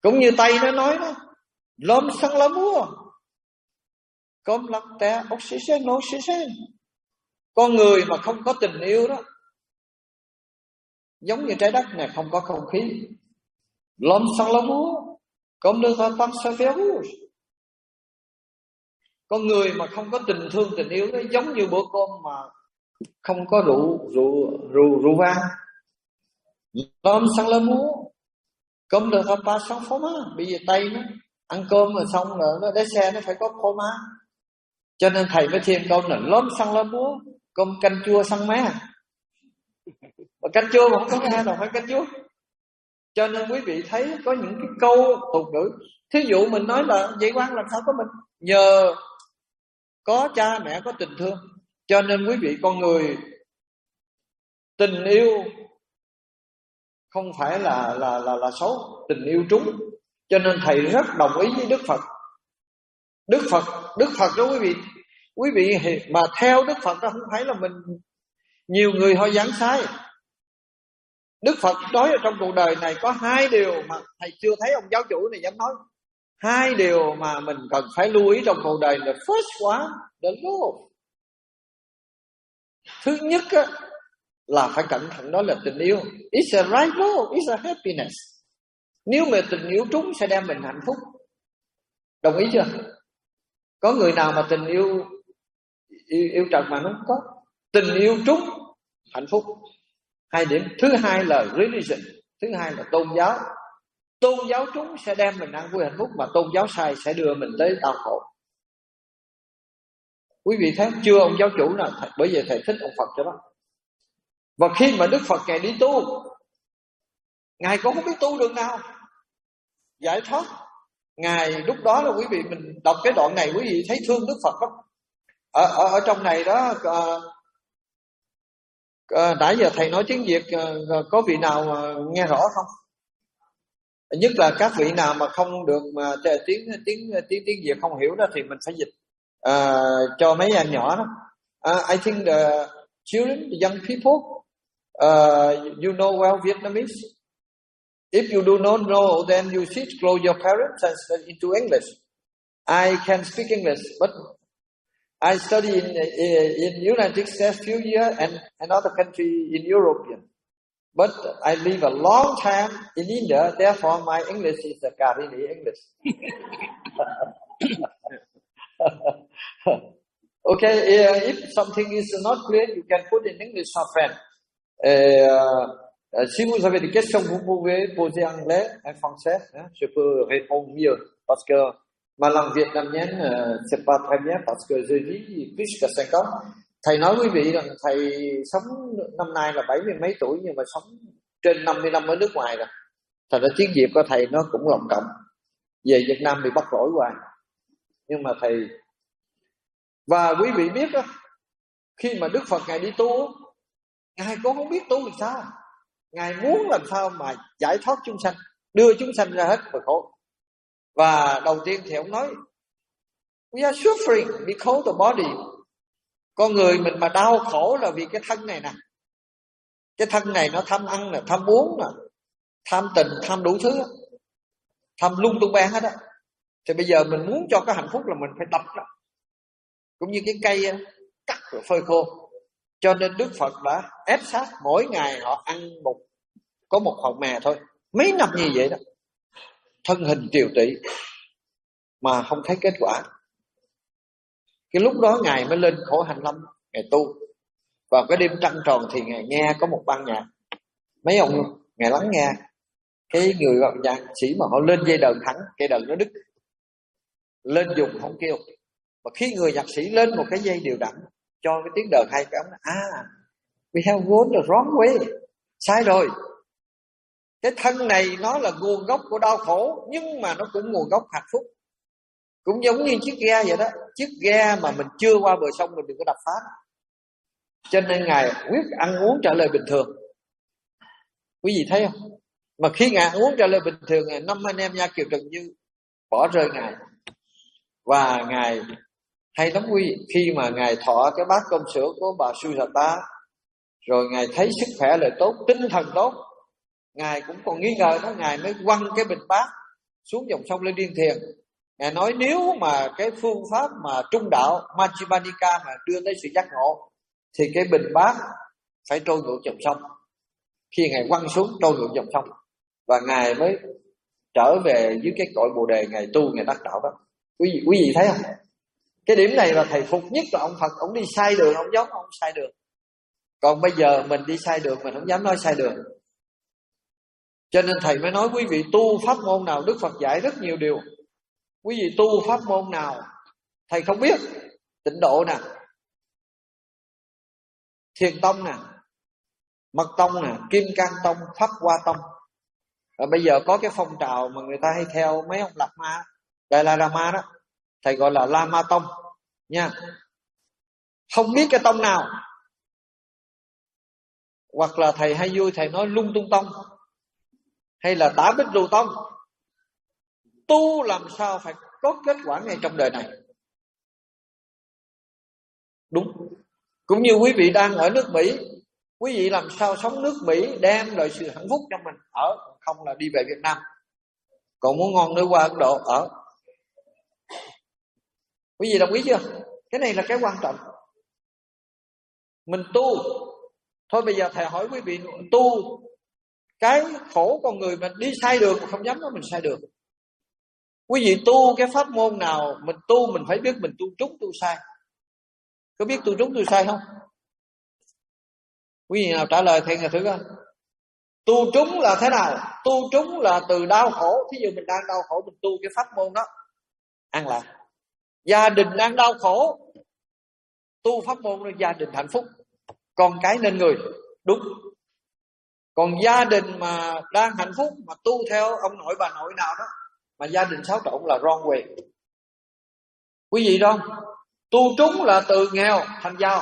Cũng như Tây nó nói đó, l'homme sans l'amour comme la terre oxygène. Con người mà không có tình yêu đó, giống như trái đất này không có không khí. L'homme sans l'amour comme le raton sans feu rouge. Con người mà không có tình thương tình yêu đó, giống như bữa cơm mà không có rượu vang. L'homme sans l'amour comme le repas sans fromage. Bây giờ Tây nó ăn cơm rồi xong rồi nó để xe nó phải có fromage. Cho nên thầy mới thêm câu là l'homme sans l'amour comme canh chua sans me. Mà canh chua mà không có me đâu phải canh chua. Cho nên quý vị thấy có những cái câu tục ngữ. Thí dụ mình nói là vậy quan làm sao có mình, nhờ có cha mẹ có tình thương. Cho nên quý vị, con người tình yêu không phải là xấu, tình yêu trúng. Cho nên thầy rất đồng ý với Đức Phật. Đức Phật đó quý vị mà theo Đức Phật đó không phải là mình. Nhiều người họ giảng sai. Đức Phật nói ở trong cuộc đời này có 2 điều mà thầy chưa thấy ông giáo chủ này dám nói. 2 điều mà mình cần phải lưu ý trong cuộc đời là first one, the love. Thứ nhất á, là phải cẩn thận, đó là tình yêu. It's a right love, it's a happiness. Nếu mà tình yêu trúng sẽ đem mình hạnh phúc. Đồng ý chưa? Có người nào mà tình yêu trần mà nó không có. Tình yêu trúng hạnh phúc. 2 điểm. Thứ hai là religion, thứ hai là tôn giáo. Tôn giáo trúng sẽ đem mình an vui hạnh phúc, mà tôn giáo sai sẽ đưa mình tới đau khổ. Quý vị thấy chưa, ông giáo chủ nào? Bởi vì thầy thích ông Phật cho đó. Và khi mà Đức Phật Ngài đi tu, Ngài cũng không biết tu đường nào giải thoát. Ngài lúc đó là quý vị, mình đọc cái đoạn này quý vị thấy thương Đức Phật lắm. Ở trong này đó, nãy giờ thầy nói tiếng Việt, có vị nào nghe rõ không? Nhất là các vị nào mà không được mà tiếng Việt không hiểu đó thì mình phải dịch cho mấy em nhỏ đó. I think the children, the young people, you know well Vietnamese. If you do not know, then you should close your parents and study into English. I can speak English, but I study in United States few years and another country in Europe. But I live a long time in India, therefore my English is a Karini English. Okay, if something is not clear, you can put in English, my friend. Si vous avez des questions, vous pouvez poser en anglais, en français. Je peux répondre mieux parce que ma langue vietnamienne c'est pas très bien parce que je vis plus que 5 ans. Thầy nói quý vị rằng thầy sống năm nay là 70 mấy tuổi nhưng mà sống trên 50 năm ở nước ngoài rồi. Thật ra tiếng Việt của thầy nó cũng lộng cộng. Về Việt Nam bị bắt lỗi hoài. Nhưng mà thầy, và quý vị biết đó, khi mà Đức Phật Ngài đi tu, Ngài cũng không biết tu làm sao. Ngài muốn làm sao mà giải thoát chúng sanh, đưa chúng sanh ra hết khỏi khổ. Và đầu tiên thì ông nói, we are suffering because the body. Con người mình mà đau khổ là vì cái thân này nè. Cái thân này nó tham ăn nè, tham uống nè, tham tình, tham đủ thứ, tham lung tung beng hết á. Thì bây giờ mình muốn cho cái hạnh phúc là mình phải đập nó. Cũng như cái cây cắt rồi phơi khô. Cho nên Đức Phật đã ép sát, mỗi ngày họ ăn có một hòn mè thôi. Mấy năm như vậy đó. Thân hình tiều tụy mà không thấy kết quả. Cái lúc đó Ngài mới lên khổ hạnh lâm, Ngài tu. Vào cái đêm trăng tròn thì Ngài nghe có một ban nhạc. Mấy ông Ngài lắng nghe. Cái người nhạc sĩ mà họ lên dây đờn thẳng, cây đờn nó đứt. Lên dùng không kêu. Và khi người nhạc sĩ lên một cái dây đều đặn, cho cái tiếng đờn hay, cái ông nói, we have gone the wrong way. Sai rồi. Cái thân này nó là nguồn gốc của đau khổ, nhưng mà nó cũng nguồn gốc hạnh phúc. Cũng giống như chiếc ghe vậy đó. Chiếc ghe mà mình chưa qua bờ sông mình đừng có đập phá. Cho nên Ngài quyết ăn uống trả lời bình thường. Quý vị thấy không? Mà khi Ngài ăn uống trả lời bình thường, 5 anh em Nha Kiều Trần Như bỏ rơi Ngài. Và Ngài hay lắm quý vị. Khi mà Ngài thọ cái bát cơm sữa của bà Sujata, rồi Ngài thấy sức khỏe lại tốt, tinh thần tốt, Ngài cũng còn nghi ngờ đó. Ngài mới quăng cái bình bát xuống dòng sông lên Điên Thiền. Ngài nói nếu mà cái phương pháp mà trung đạo Majjhima Nikaya mà đưa tới sự giác ngộ thì cái bình bát phải trôi ngược dòng sông. Khi Ngài quăng xuống trôi ngược dòng sông, và Ngài mới trở về dưới cái cội Bồ Đề, Ngài tu, Ngài đắc đạo đó. Quý vị thấy không? Cái điểm này là thầy phục nhất là ông Phật. Ông đi sai đường, ông giống ông sai đường. Còn bây giờ mình đi sai đường, mình không dám nói sai đường. Cho nên thầy mới nói quý vị tu pháp môn nào, Đức Phật dạy rất nhiều điều. Quý vị tu pháp môn nào thầy không biết, Tịnh Độ nè, Thiền Tông nè, Mật Tông nè, Kim Cang Tông, Pháp Hoa Tông. Và bây giờ có cái phong trào mà người ta hay theo mấy ông Lạt Ma, Đại La Lama đó, thầy gọi là Lama Tông nha. Không biết cái tông nào, hoặc là thầy hay vui thầy nói Lung Tung Tông, hay là Tả Bích Lưu Tông. Tu làm sao phải có kết quả ngay trong đời này. Đúng. Cũng như quý vị đang ở nước Mỹ, quý vị làm sao sống nước Mỹ đem lại sự hạnh phúc cho mình ở, không là đi về Việt Nam. Còn muốn ngon nữa qua Ấn Độ ở. Quý vị đồng ý chưa? Cái này là cái quan trọng. Mình tu. Thôi bây giờ thầy hỏi quý vị tu. Cái khổ con người mình đi sai đường mà không dám nói mình sai đường. Quý vị tu cái pháp môn nào mình tu, mình phải biết mình tu trúng tu sai. Có biết tu trúng tu sai không? Quý vị nào trả lời thầy nghe thử coi. Tu trúng là thế nào? Tu trúng là từ đau khổ. Thí dụ mình đang đau khổ, mình tu cái pháp môn đó, an lạc. Gia đình đang đau khổ, tu pháp môn đó, gia đình hạnh phúc, con cái nên người. Đúng. Còn gia đình mà đang hạnh phúc mà tu theo ông nội bà nội nào đó mà gia đình xáo trộn là wrong way. Quý vị đâu? Tu trúng là từ nghèo thành giàu.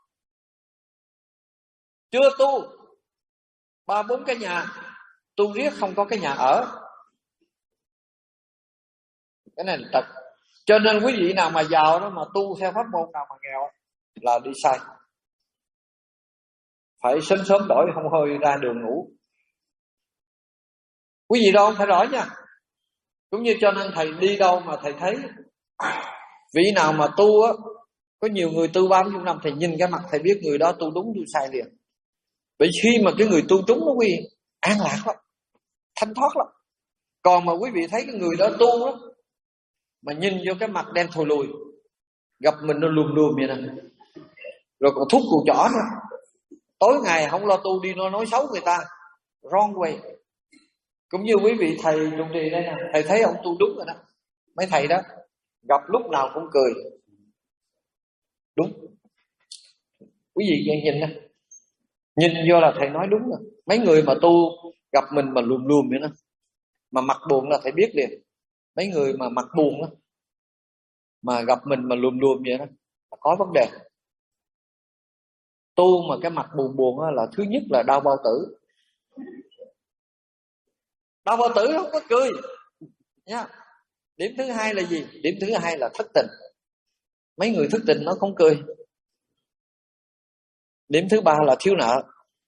Chưa tu 3-4 cái nhà, tu riết không có cái nhà ở. Cái này là thật. Cho nên quý vị nào mà giàu đó mà tu theo pháp môn nào mà nghèo là đi sai. Phải sớm sớm đổi, không hơi ra đường ngủ. Quý vị đâu phải rõ nha. Cũng như cho nên thầy đi đâu mà thầy thấy vị nào mà tu á, có nhiều người tu 30 năm, thầy nhìn cái mặt thầy biết người đó tu đúng tu sai liền. Bởi khi mà cái người tu trúng nó quý vị an lạc lắm, thanh thoát lắm. Còn mà quý vị thấy cái người đó tu đó, mà nhìn vô cái mặt đen thùi lùi, gặp mình nó lùm lùm vậy nè, rồi còn thúc cùi chỏ nữa, tối ngày không lo tu đi nó nói xấu người ta, wrong way. Cũng như quý vị thầy trụ trì đây nè, thầy thấy ông tu đúng rồi đó. Mấy thầy đó gặp lúc nào cũng cười. Đúng. Quý vị nhìn nè, nhìn vô là thầy nói đúng rồi. Mấy người mà tu gặp mình mà lùm lùm vậy đó, mà mặt buồn là thầy biết liền. Mấy người mà mặt buồn đó, mà gặp mình mà lùm lùm vậy đó là có vấn đề. Tu mà cái mặt buồn buồn đó, là thứ nhất là đau bao tử. Đau bao tử không có cười nha. Điểm thứ hai là gì? Điểm thứ hai là thất tình. Mấy người thất tình nó không cười. Điểm thứ ba là thiếu nợ.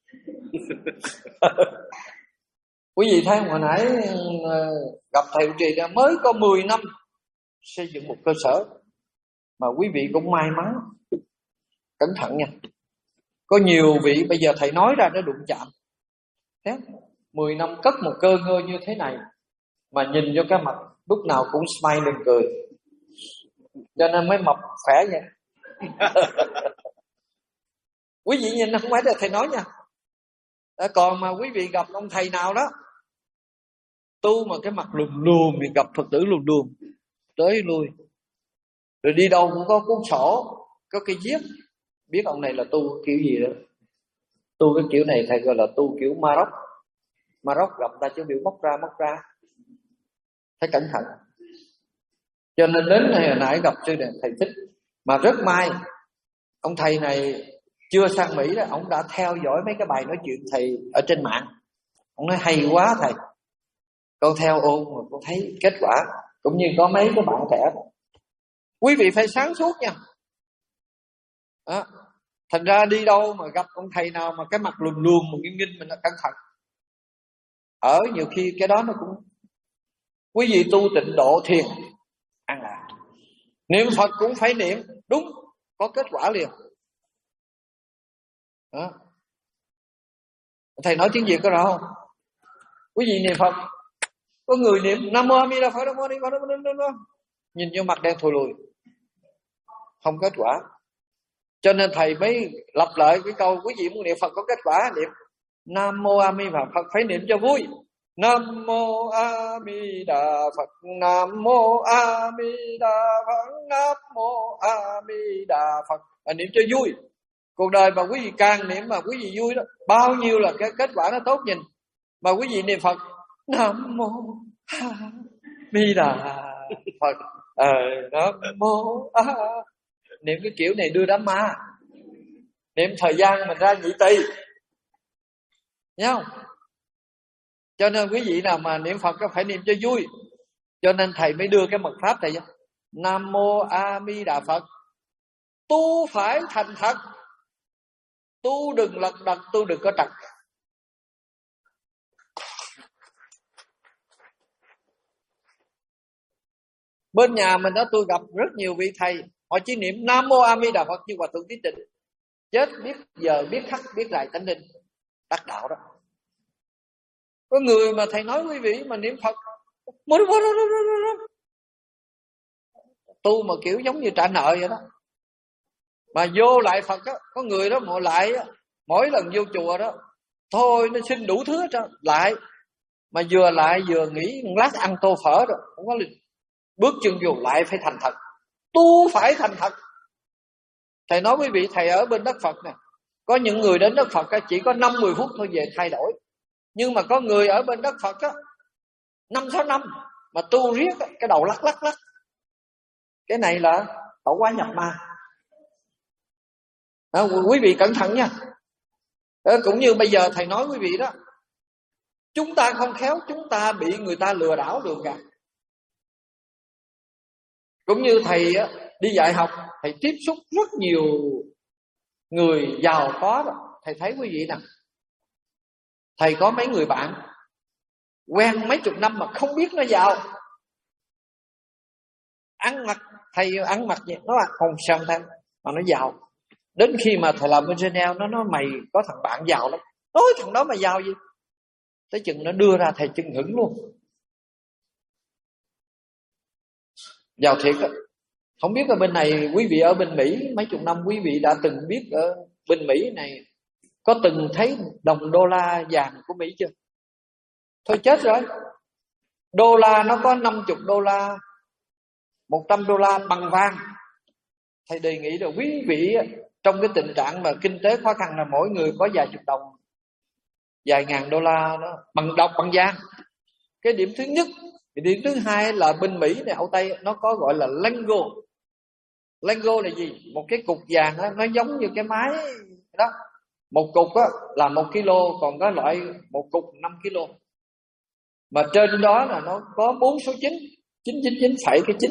Quý vị thấy hồi nãy gặp thầy trụ trì mới có 10 năm xây dựng một cơ sở, mà quý vị cũng may mắn. Cẩn thận nha. Có nhiều vị bây giờ thầy nói ra nó đụng chạm. Thế 10 năm cất một cơ ngơi như thế này, mà nhìn vô cái mặt lúc nào cũng smile đừng cười, cho nên mới mập khỏe vậy. Quý vị nhìn không phải là thầy nói nha. Còn mà quý vị gặp ông thầy nào đó tu mà cái mặt lùm lùm, thì gặp Phật tử lùm lùm tới lui, rồi đi đâu cũng có cuốn sổ, có cây viết, biết ông này là tu kiểu gì đó. Tu cái kiểu này thầy gọi là tu kiểu Maroc gặp ta chứ biểu móc ra, phải cẩn thận. Cho nên đến này hồi nãy gặp sư này thầy thích, mà rất may ông thầy này chưa sang Mỹ đó, ông đã theo dõi mấy cái bài nói chuyện thầy ở trên mạng. Ông nói hay quá thầy, con theo ôn mà con thấy kết quả. Cũng như có mấy cái bạn trẻ. Quý vị phải sáng suốt nha. Đó. Thành ra đi đâu mà gặp ông thầy nào mà cái mặt lùm lùm mà nghiêm nghinh mình là cẩn thận. Ở nhiều khi cái đó nó cũng Quý vị tu tịnh độ thiền an lạc. Niệm Phật cũng phải niệm đúng, có kết quả liền. Đó. Thầy nói tiếng Việt có rõ không? Quý vị niệm Phật, có người niệm Nam Mô A Di Đà Phật, Nam Mô A Di Đà Phật, nhìn vô mặt đen thùi lùi, không kết quả. Cho nên thầy mới lặp lại cái câu quý vị muốn niệm Phật có kết quả, niệm Nam Mô A Di Đà Phật phải niệm cho vui. Nam Mô A Di Đà Phật, Nam Mô A Di Đà Phật, Nam Mô A Di Đà Phật, niệm cho vui. Cuộc đời mà quý vị càng niệm mà quý vị vui đó, bao nhiêu là cái kết quả nó tốt nhìn. Mà quý vị niệm Phật Nam Mô A Di Đà Phật, Nam Mô A, niệm cái kiểu này đưa đám ma, niệm thời gian mình ra nhị tỳ, nhớ không? Cho nên quý vị nào mà niệm Phật có phải niệm cho vui. Cho nên thầy mới đưa cái mật pháp thầy, Nam Mô A Di Đà Phật, tu phải thành thật, tu đừng lật đật, tu đừng có trật. Bên nhà mình đó tôi gặp rất nhiều vị thầy, họ chỉ niệm Nam Mô A Di Đà Phật như Hòa Thượng Trí Tịnh, chết biết giờ biết khắc biết lại tánh định đắc đạo đó. Có người mà thầy nói quý vị mà niệm Phật tu mà kiểu giống như trả nợ vậy đó. Mà vô lại Phật á, có người đó mỗi lại á, mỗi lần vô chùa đó thôi nó xin đủ thứ hết trơn lại, mà vừa lại vừa nghĩ một lát ăn tô phở rồi không có lịch, bước chân vô lại phải thành thật, tu phải thành thật. Thầy nói quý vị, thầy ở bên đất Phật nè, có những người đến đất Phật á, chỉ có 5-10 phút thôi về thay đổi. Nhưng mà có người ở bên đất Phật á 5-6 năm mà tu riết á, cái đầu lắc. Cái này là tẩu hóa nhập ma. Quý vị cẩn thận nha. Cũng như bây giờ thầy nói quý vị đó, chúng ta không khéo, chúng ta bị người ta lừa đảo lừa gạt. Cũng như thầy đi dạy học, thầy tiếp xúc rất nhiều người giàu có đó. Thầy thấy quý vị nè, thầy có mấy người bạn quen mấy chục năm mà không biết nó giàu. Ăn mặc, thầy ăn mặc gì nó hồng sần thằng mà nó giàu. Đến khi mà thầy làm bên Geneva, nó nói mày có thằng bạn giàu lắm. Nói thằng đó mà giàu gì? Tới chừng nó đưa ra thầy chừng hững luôn. Giàu thiệt á. Không biết ở bên này, quý vị ở bên Mỹ mấy chục năm, quý vị đã từng biết ở bên Mỹ này có từng thấy đồng đô la vàng của Mỹ chưa? Thôi chết rồi. Đô la nó có 50 đô la, 100 đô la bằng vàng. Thầy đề nghị là quý vị trong cái tình trạng mà kinh tế khó khăn là mỗi người có vài chục đồng, vài ngàn đô la đó, bằng đồng bằng vàng. Cái điểm thứ nhất. Cái điểm thứ hai là bên Mỹ này, Âu Tây nó có gọi là Lengo. Lengo là gì? Một cái cục vàng đó, nó giống như cái máy đó. Một cục đó là 1 kg, còn có loại một cục 5 kg. Mà trên đó là nó có 4 số 9, 999,9.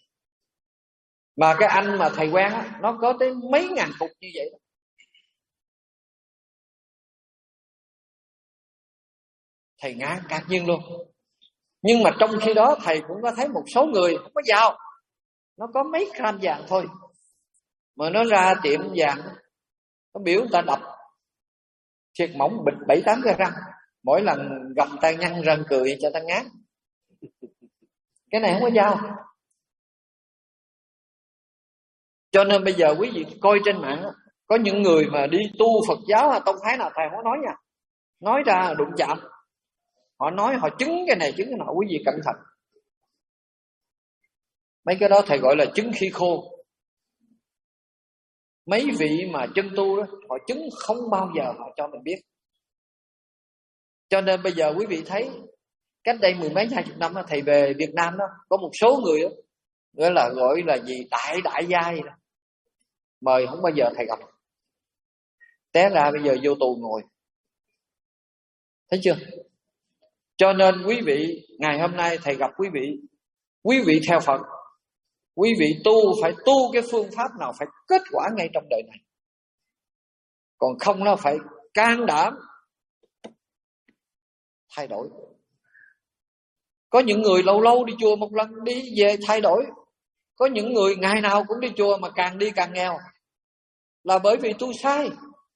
Mà cái anh mà thầy quen á, nó có tới mấy ngàn cục như vậy đó. Thầy ngạc nhiên luôn. Nhưng mà trong khi đó thầy cũng có thấy một số người không có giàu, nó có mấy gram vàng thôi, mà nó ra tiệm vàng, nó biểu người ta đập thiệt mỏng bịch 7-8 cái răng, mỗi lần gặp tay nhăn răng cười cho ta ngán. Cái này không có giàu. Cho nên bây giờ quý vị coi trên mạng, có những người mà đi tu Phật giáo hay tông phái nào thầy không có nói nha, nói ra đụng chạm, họ nói họ chứng cái này chứng cái nọ, quý vị cẩn thận. Mấy cái đó thầy gọi là chứng khi khô. Mấy vị mà chân tu đó, họ chứng không bao giờ họ cho mình biết. Cho nên bây giờ quý vị thấy, cách đây 10 mấy 20 năm đó, thầy về Việt Nam đó, có một số người đó, gọi là gì đại gia gì đó, mời không bao giờ thầy gặp, té ra bây giờ vô tù ngồi. Thấy chưa? Cho nên quý vị, ngày hôm nay thầy gặp quý vị theo Phật, quý vị tu phải tu cái phương pháp nào phải kết quả ngay trong đời này. Còn không nó phải can đảm thay đổi. Có những người lâu lâu đi chùa một lần, đi về thay đổi. Có những người ngày nào cũng đi chùa mà càng đi càng nghèo, là bởi vì tu sai.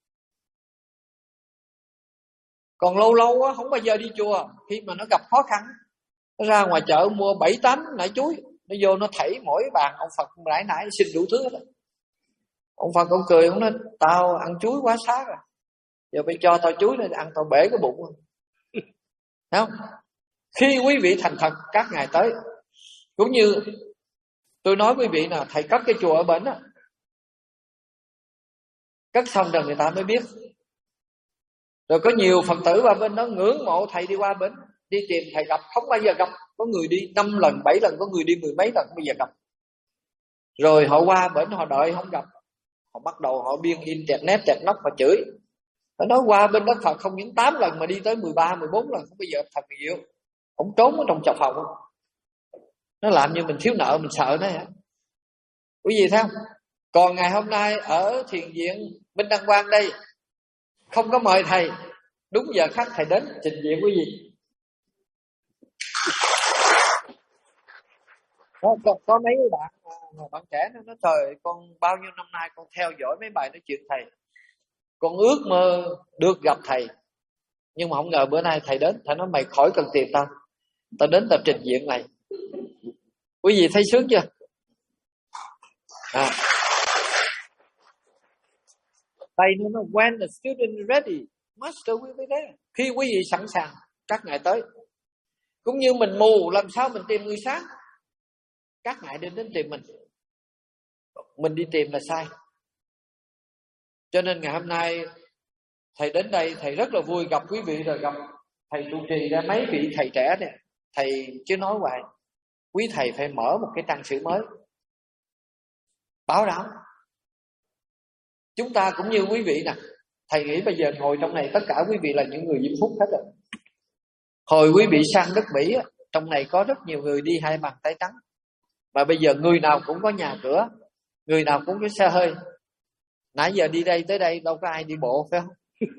Còn lâu lâu á, không bao giờ đi chùa, khi mà nó gặp khó khăn, nó ra ngoài chợ mua 7-8 nải chuối, nó vô nó thảy mỗi bàn ông Phật nãy xin đủ thứ đó. Ông Phật ông cười, ông nói tao ăn chuối quá xá rồi, giờ phải cho tao chuối này ăn tao bể cái bụng. Thấy không? Khi quý vị thành thật các ngày tới, cũng như tôi nói quý vị là thầy cất cái chùa ở bển á, cất xong rồi người ta mới biết. Rồi có nhiều Phật tử qua bên đó ngưỡng mộ thầy đi qua bển, đi tìm thầy gặp không bao giờ gặp. Có người đi 5 lần 7 lần, có người đi 10 mấy lần không bao giờ gặp. Rồi họ qua bển họ đợi không gặp, họ bắt đầu họ biên internet chặt nóc và chửi. Nó nói qua bên đất Phật không những 8 lần mà đi tới 13, 14 lần không bao giờ thật nhiều. Ông trốn ở trong chọc phòng. Nó làm như mình thiếu nợ, mình sợ nó hả? Quý vị thấy không? Còn ngày hôm nay ở thiền viện Minh Đăng Quang đây, không có mời thầy, đúng giờ khác thầy đến trình diện quý vị. Có mấy bạn trẻ nó nói trời, con bao nhiêu năm nay con theo dõi mấy bài nói chuyện thầy, con ước mơ được gặp thầy, nhưng mà không ngờ bữa nay thầy đến. Thầy nói mày khỏi cần tìm tao, tao đến tao trình diện này. Quý vị thấy sướng chưa? Thầy nói when the student is ready, master will be there. Khi quý vị sẵn sàng các ngài tới. Cũng như mình mù làm sao mình tìm người sáng, các ngài đến tìm mình đi tìm là sai. Cho nên ngày hôm nay thầy đến đây, thầy rất là vui gặp quý vị, rồi gặp thầy trụ trì ra mấy vị thầy trẻ này. Thầy chứ nói hoài, quý thầy phải mở một cái trang sử mới, bảo đảm. Chúng ta cũng như quý vị nè, thầy nghĩ bây giờ ngồi trong này tất cả quý vị là những người diễm phúc hết rồi. Hồi quý vị sang đất Mỹ, trong này có rất nhiều người đi 2 bàn tay trắng, mà bây giờ người nào cũng có nhà cửa, người nào cũng có xe hơi. Nãy giờ đi đây tới đây đâu có ai đi bộ, phải không?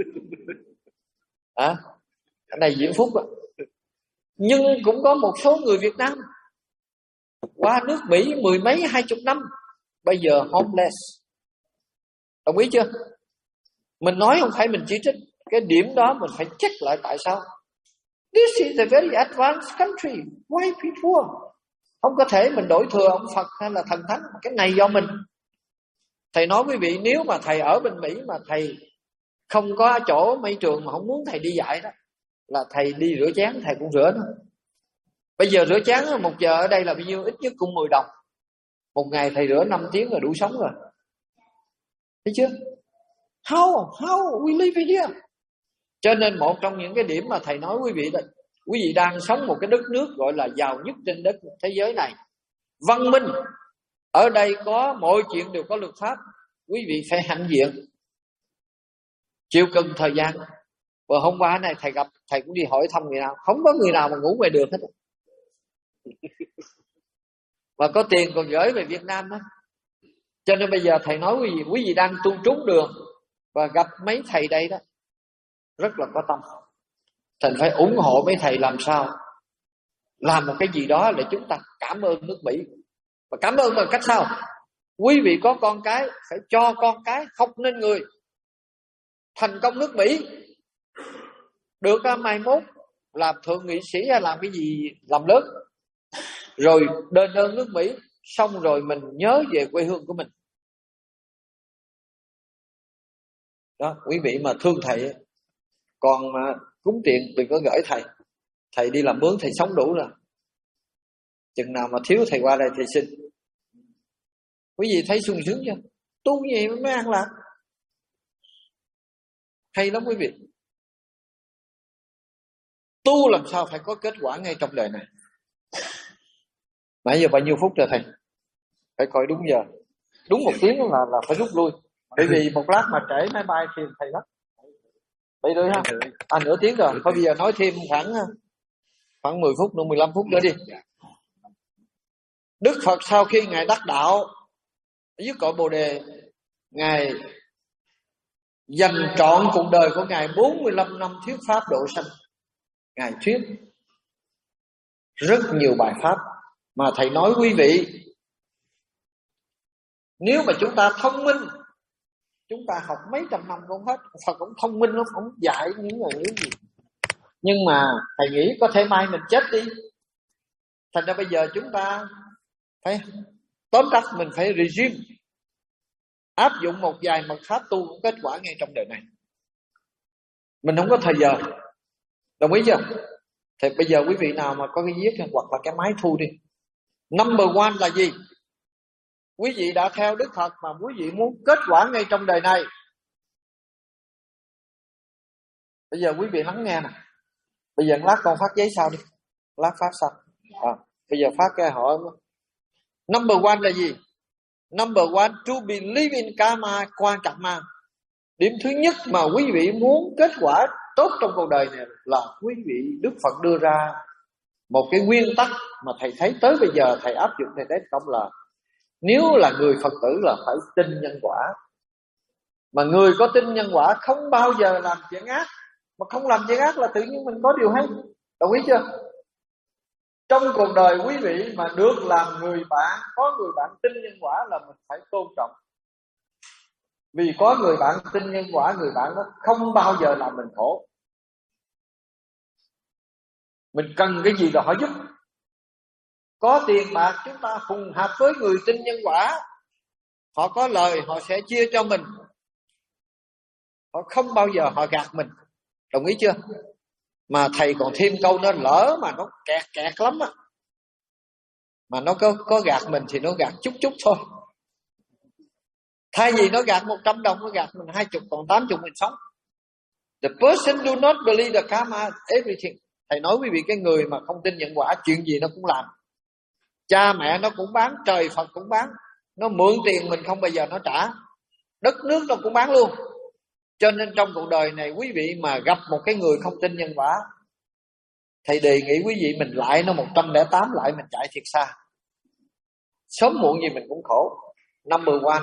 Cái này diễm phúc. Nhưng cũng có một số người Việt Nam qua nước Mỹ 10 mấy 20 năm, bây giờ homeless. Đồng ý chưa? Mình nói không phải mình chỉ trích, cái điểm đó mình phải check lại tại sao. This is a very advanced country, why people? Không có thể mình đổi thừa ông Phật hay là thần thánh, cái này do mình. Thầy nói quý vị, nếu mà thầy ở bên Mỹ mà thầy không có chỗ mấy trường mà không muốn thầy đi dạy đó, là thầy đi rửa chén thầy cũng rửa đó. Bây giờ rửa chén 1 giờ ở đây là bao nhiêu? Ít nhất cũng 10 đồng. Một ngày thầy rửa 5 tiếng là đủ sống rồi. Thấy chưa? How we live here? Cho nên một trong những cái điểm mà thầy nói quý vị đó, quý vị đang sống một cái đất nước gọi là giàu nhất trên đất thế giới này, văn minh. Ở đây có mọi chuyện đều có luật pháp. Quý vị phải hãnh diện, chịu cần thời gian. Và hôm qua này thầy gặp, thầy cũng đi hỏi thăm người nào, không có người nào mà ngủ ngoài đường hết. Mà có tiền còn gửi về Việt Nam đó. Cho nên bây giờ thầy nói quý vị đang tu trúng đường và gặp mấy thầy đây đó, rất là có tâm. Thầy phải ủng hộ mấy thầy làm sao làm một cái gì đó để chúng ta cảm ơn nước Mỹ. Và cảm ơn bằng cách sao? Quý vị có con cái, phải cho con cái học nên người thành công nước Mỹ. Được mai mốt làm thượng nghị sĩ hay làm cái gì làm lớn, rồi đền ơn nước Mỹ, xong rồi mình nhớ về quê hương của mình. Đó, quý vị mà thương thầy, còn cúng tiền đừng có gửi thầy. Thầy đi làm mướn, thầy sống đủ rồi. Chừng nào mà thiếu thầy qua đây thầy xin. Quý vị thấy sung sướng chưa? Tu gì mới ăn lạc. Hay lắm quý vị. Tu làm sao phải có kết quả ngay trong đời này. Nãy giờ bao nhiêu phút rồi thầy? Phải coi đúng giờ. Đúng 1 tiếng là phải rút lui. Bởi vì một lát mà trễ máy bay thì thầy lắm. Vậy thôi ha. Nửa tiếng rồi. Thôi bây giờ nói thêm khoảng 10 phút nữa, 15 phút nữa đi. Đức Phật sau khi Ngài đắc đạo dưới cội Bồ Đề, Ngài dành trọn cuộc đời của Ngài 45 năm thuyết pháp độ sanh. Ngài thuyết rất nhiều bài pháp mà thầy nói quý vị, nếu mà chúng ta thông minh, chúng ta học mấy trăm năm cũng hết. Phật cũng thông minh lắm, không dạy những người gì. Nhưng mà thầy nghĩ có thể mai mình chết đi, thành ra bây giờ chúng ta phải tóm tắt, mình phải regime, áp dụng một vài mật pháp tu cũng kết quả ngay trong đời này. Mình không có thời giờ, đồng ý chưa? Thì bây giờ quý vị nào mà có cái viết hoặc là cái máy thu đi. Number one là gì? Quý vị đã theo Đức Phật mà quý vị muốn kết quả ngay trong đời này. Bây giờ quý vị lắng nghe nè. Bây giờ lát con phát giấy sau đi, lát phát sau. Bây giờ phát cái hỏi. Number one là gì? Number one, to believe in karma, quan trọng mà. Điểm thứ nhất mà quý vị muốn kết quả tốt trong cuộc đời này là quý vị, Đức Phật đưa ra một cái nguyên tắc mà thầy thấy tới bây giờ thầy áp dụng, thầy thấy không, là nếu là người Phật tử là phải tin nhân quả. Mà người có tin nhân quả không bao giờ làm chuyện ác. Mà không làm chuyện ác là tự nhiên mình có điều hay. Đồng ý chưa? Trong cuộc đời quý vị mà được làm người bạn, có người bạn tin nhân quả là mình phải tôn trọng. Vì có người bạn tin nhân quả, người bạn đó không bao giờ làm mình khổ. Mình cần cái gì là họ giúp. Có tiền bạc chúng ta hùng hạp với người tin nhân quả, họ có lời họ sẽ chia cho mình, họ không bao giờ họ gạt mình. Đồng ý chưa? Mà thầy còn thêm câu nó lỡ mà nó kẹt lắm á, mà nó có gạt mình thì nó gạt chút thôi. Thay vì nó gạt 100 đồng, nó gạt mình 20, còn 80 mình sống. The person do not believe the karma everything. Thầy nói quý vị, cái người mà không tin nhân quả, chuyện gì nó cũng làm. Cha mẹ nó cũng bán, trời Phật cũng bán. Nó mượn tiền mình không bao giờ nó trả. Đất nước nó cũng bán luôn. Cho nên trong cuộc đời này quý vị mà gặp một cái người không tin nhân quả, thầy đề nghị quý vị mình lại nó 108 lại, mình chạy thiệt xa. Sớm muộn gì mình cũng khổ. Number one,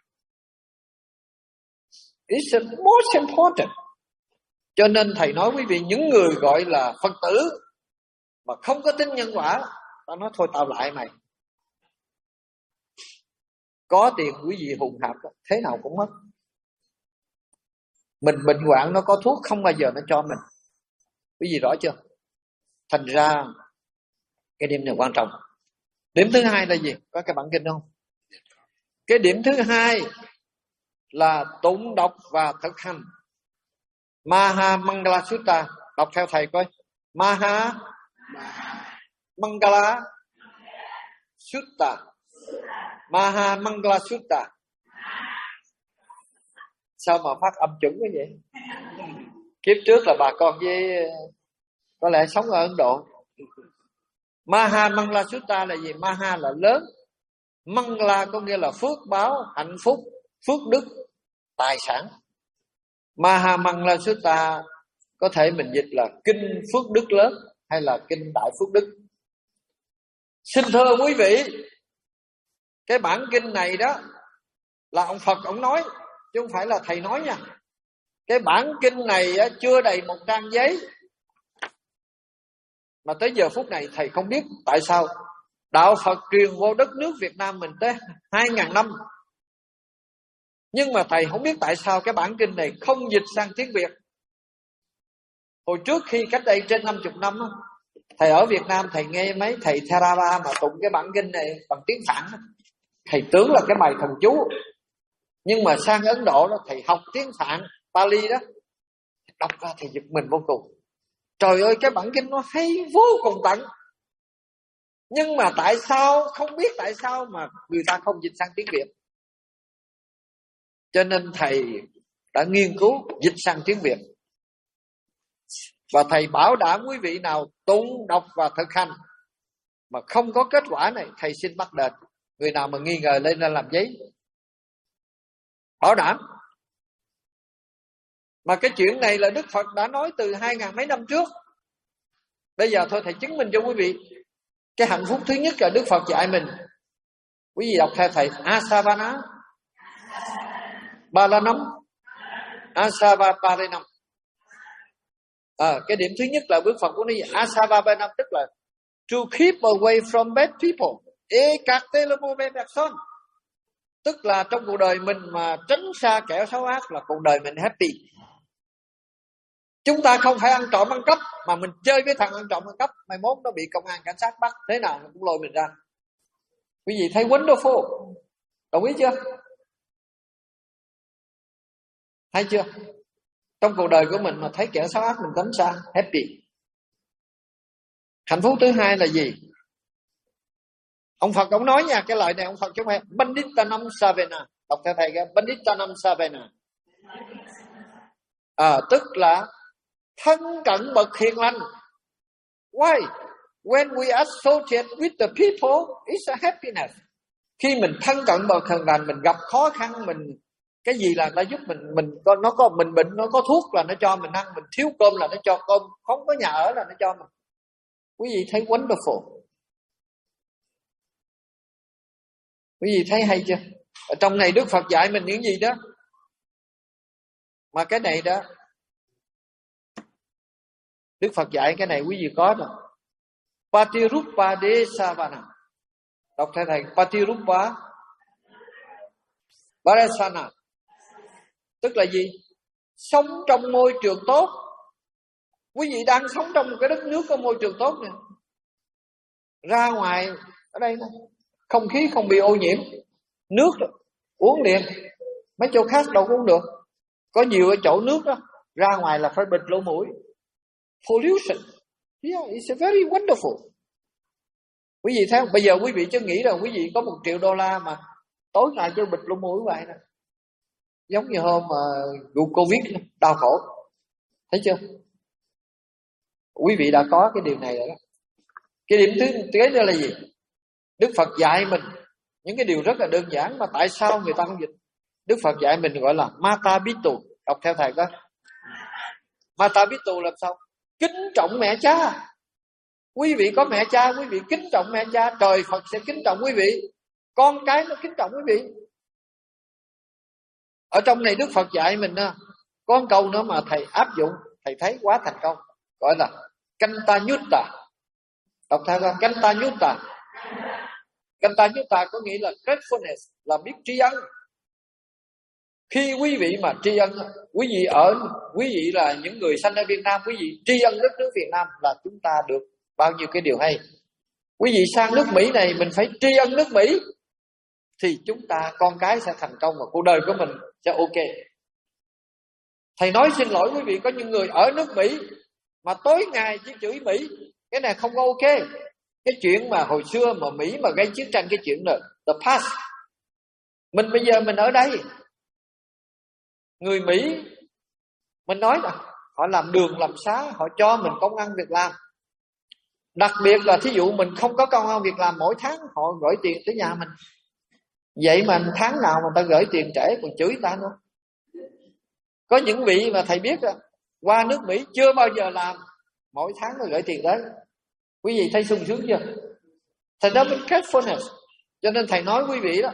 it's the most important. Cho nên thầy nói quý vị, những người gọi là Phật tử mà không có tin nhân quả, tao nói thôi tao lại mày. Có tiền quý vị hùng hạp thế nào cũng mất. Mình bệnh hoạn nó có thuốc không bao giờ nó cho mình. Quý vị rõ chưa? Thành ra cái điểm này quan trọng. Điểm thứ hai là gì? Có cái bản kinh không? Cái điểm thứ hai là tụng đọc và thực hành Maha Mangala Sutta. Đọc theo thầy coi. Maha Mangala Sutta. Maha Mangala Sutta. Sao mà phát âm chuẩn cái vậy? Kiếp trước là bà con với có lẽ sống ở Ấn Độ. Maha Mangala Sutta là gì? Maha là lớn, Mangala có nghĩa là phước báo, hạnh phúc, phước đức, tài sản. Maha Mangala Sutta có thể mình dịch là kinh phước đức lớn hay là kinh đại phước đức. Xin thưa quý vị, cái bản kinh này đó là ông Phật ông nói, chứ không phải là thầy nói nha. Cái bản kinh này chưa đầy 1 trang giấy, mà tới giờ phút này thầy không biết tại sao đạo Phật truyền vô đất nước Việt Nam mình tới 2.000 năm. Nhưng mà thầy không biết tại sao cái bản kinh này không dịch sang tiếng Việt. Hồi trước khi cách đây trên 50 năm, thầy ở Việt Nam thầy nghe mấy thầy Theravada mà tụng cái bản kinh này bằng tiếng Phạn, thầy tưởng là cái bài thần chú. Nhưng mà sang Ấn Độ đó, thầy học tiếng Phạn, Pali đó, đọc ra thầy giật mình vô cùng. Trời ơi, cái bản kinh nó hay vô cùng tận. Nhưng mà tại sao, không biết tại sao mà người ta không dịch sang tiếng Việt. Cho nên thầy đã nghiên cứu dịch sang tiếng Việt. Và thầy bảo đảm quý vị nào tụng, đọc và thực hành mà không có kết quả này, thầy xin bắt đền. Người nào mà nghi ngờ lên ra làm giấy. Bảo đảm. Mà cái chuyện này là Đức Phật đã nói từ 2.000 mấy năm trước. Bây giờ thôi thầy chứng minh cho quý vị. Cái hạnh phúc thứ nhất là Đức Phật dạy mình. Quý vị đọc theo thầy. Asavana Balanam Asavaparinam. Cái điểm thứ nhất là Đức Phật của nó Asavaparinam, tức là to keep away from bad people. E cartelemo be person. Tức là trong cuộc đời mình mà tránh xa kẻ xấu ác là cuộc đời mình happy. Chúng ta không phải ăn trộm ăn cắp, mà mình chơi với thằng ăn trộm ăn cắp, mai mốt nó bị công an cảnh sát bắt, thế nào nó cũng lôi mình ra. Quý vị thấy wonderful, đồng ý chưa? Hay chưa? Trong cuộc đời của mình mà thấy kẻ xấu ác mình tránh xa, happy. Hạnh phúc thứ hai là gì? Ông Phật ông nói nha, cái lời này ông Phật chúng em Bandittanam Savena. Đọc theo thầy cái Bandittanam Savena. Tức là thân cận bậc hiền lành. Why? When we associate with the people, it's a happiness. Khi mình thân cận bậc hiền lành, mình gặp khó khăn, mình cái gì là nó giúp mình có mình bệnh nó có thuốc là nó cho mình ăn, mình thiếu cơm là nó cho cơm, không có nhà ở là nó cho mình. Quý vị thấy wonderful. Quý vị thấy hay chưa? Ở trong này Đức Phật dạy mình những gì đó. Mà cái này đó, Đức Phật dạy cái này quý vị có rồi. Patirupa Desavana. Đọc theo thầy. Patirupa Barasana. Tức là gì? Sống trong môi trường tốt. Quý vị đang sống trong một cái đất nước có môi trường tốt nè. Ra ngoài ở đây nè, không khí không bị ô nhiễm, nước đó, uống liền. Mấy chỗ khác đâu có uống được. Có nhiều ở chỗ nước đó, ra ngoài là phải bịt lỗ mũi. Pollution. Yeah, it's very wonderful. Quý vị thấy không? Bây giờ quý vị chứ nghĩ rằng quý vị có $1 triệu mà tối ngày cho bịt lỗ mũi vậy nè. Giống như hôm mà vụ Covid đau khổ. Thấy chưa? Quý vị đã có cái điều này rồi đó. Cái điểm thứ kế nữa là gì? Đức Phật dạy mình những cái điều rất là đơn giản mà tại sao người ta không dịch? Đức Phật dạy mình gọi là Mata Pitu. Đọc theo thầy coi. Mata Pitu làm sao? Kính trọng mẹ cha. Quý vị có mẹ cha, quý vị kính trọng mẹ cha, trời Phật sẽ kính trọng quý vị. Con cái nó kính trọng quý vị. Ở trong này Đức Phật dạy mình có một câu nữa mà thầy áp dụng, thầy thấy quá thành công, gọi là Kanta Nyutta. Đọc theo coi. Kanta Nyutta. Kanta Nyutta có nghĩa là gratefulness, là biết tri ân. Khi quý vị mà tri ân, quý vị là những người sanh ở Việt Nam, quý vị tri ân đất nước Việt Nam là chúng ta được bao nhiêu cái điều hay. Quý vị sang nước Mỹ này mình phải tri ân nước Mỹ, thì chúng ta con cái sẽ thành công và cuộc đời của mình sẽ ok. Thầy nói xin lỗi quý vị, có những người ở nước Mỹ mà tối ngày chỉ chửi Mỹ, cái này không có ok. Cái chuyện mà hồi xưa mà Mỹ mà gây chiến tranh, cái chuyện là the past. Mình bây giờ mình ở đây, người Mỹ mình nói là họ làm đường làm xá, họ cho mình công ăn việc làm. Đặc biệt là thí dụ mình không có công ăn việc làm, mỗi tháng họ gửi tiền tới nhà mình. Vậy mà tháng nào mà ta gửi tiền trễ còn chửi ta nữa. Có những vị mà thầy biết qua nước Mỹ chưa bao giờ làm, mỗi tháng nó gửi tiền tới. Quý vị thấy sung sướng chưa? Thầy đó mới gratefulness. Cho nên thầy nói quý vị đó,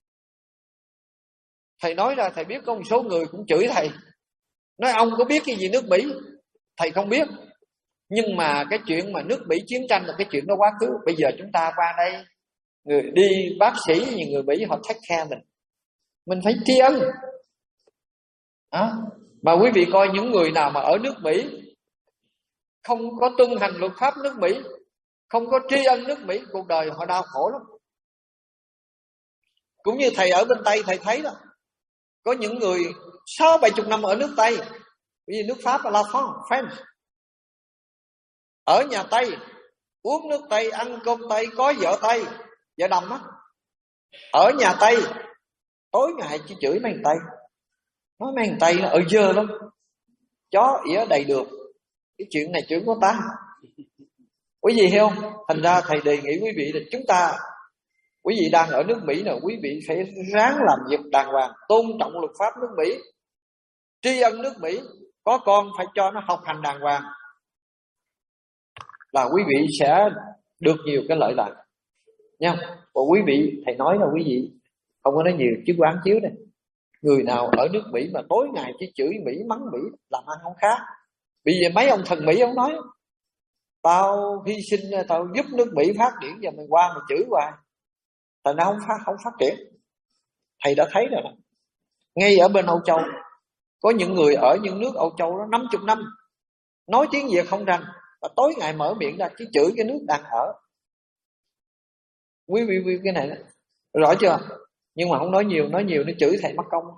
thầy nói ra thầy biết có một số người cũng chửi thầy, nói ông có biết cái gì nước Mỹ. Thầy không biết. Nhưng mà cái chuyện mà nước Mỹ chiến tranh là cái chuyện đó quá khứ. Bây giờ chúng ta qua đây, người đi bác sĩ, những người Mỹ họ take care mình phải tri ân. Mà quý vị coi những người nào mà ở nước Mỹ không có tuân hành luật pháp nước Mỹ, không có tri ân nước Mỹ, cuộc đời họ đau khổ lắm. Cũng như thầy ở bên Tây, thầy thấy đó, có những người 60-70 năm ở nước Tây, vì nước Pháp là French, ở nhà Tây, uống nước Tây, ăn cơm Tây, có vợ Tây, vợ đầm á, ở nhà Tây, tối ngày chỉ chửi mấy thằng Tây, nói mấy thằng Tây nó ở dơ lắm, chó ỉa đầy đường. Cái chuyện này chuyện của ta. Quý vị hiểu không? Thành ra thầy đề nghị quý vị là chúng ta, quý vị đang ở nước Mỹ nào, quý vị phải ráng làm việc đàng hoàng, tôn trọng luật pháp nước Mỹ, tri ân nước Mỹ, có con phải cho nó học hành đàng hoàng, là quý vị sẽ được nhiều cái lợi lạc nha. Và quý vị, thầy nói là quý vị không có nói nhiều chứ quán chiếu đây. Người nào ở nước Mỹ mà tối ngày chỉ chửi Mỹ, mắng Mỹ, làm ăn không khác. Bây giờ mấy ông thần Mỹ ông nói Tao hy sinh, tao giúp nước Mỹ phát triển, giờ mày qua mày chửi hoài, tại nó không phát triển. Thầy đã thấy rồi đó. Ngay ở bên Âu Châu, có những người ở những nước Âu Châu đó 50 năm nói tiếng Việt không rành, và tối ngày mở miệng ra chỉ chửi cái nước đang ở. Quý vị cái này đó, rõ chưa? Nhưng mà không nói nhiều nó chửi thầy mất công.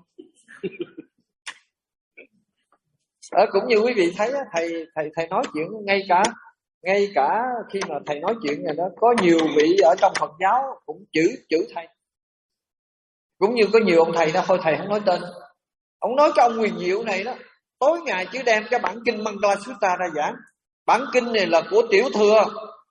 Cũng như quý vị thấy thầy nói chuyện ngay cả khi mà thầy nói chuyện này đó, có nhiều vị ở trong Phật giáo cũng chửi thầy. Cũng như có nhiều ông thầy đó, thôi thầy không nói tên, ông nói cái ông Huyền Diệu này đó, tối ngày chỉ đem cái bản kinh Mangala Sutta ra giảng. Bản kinh này là của Tiểu Thừa.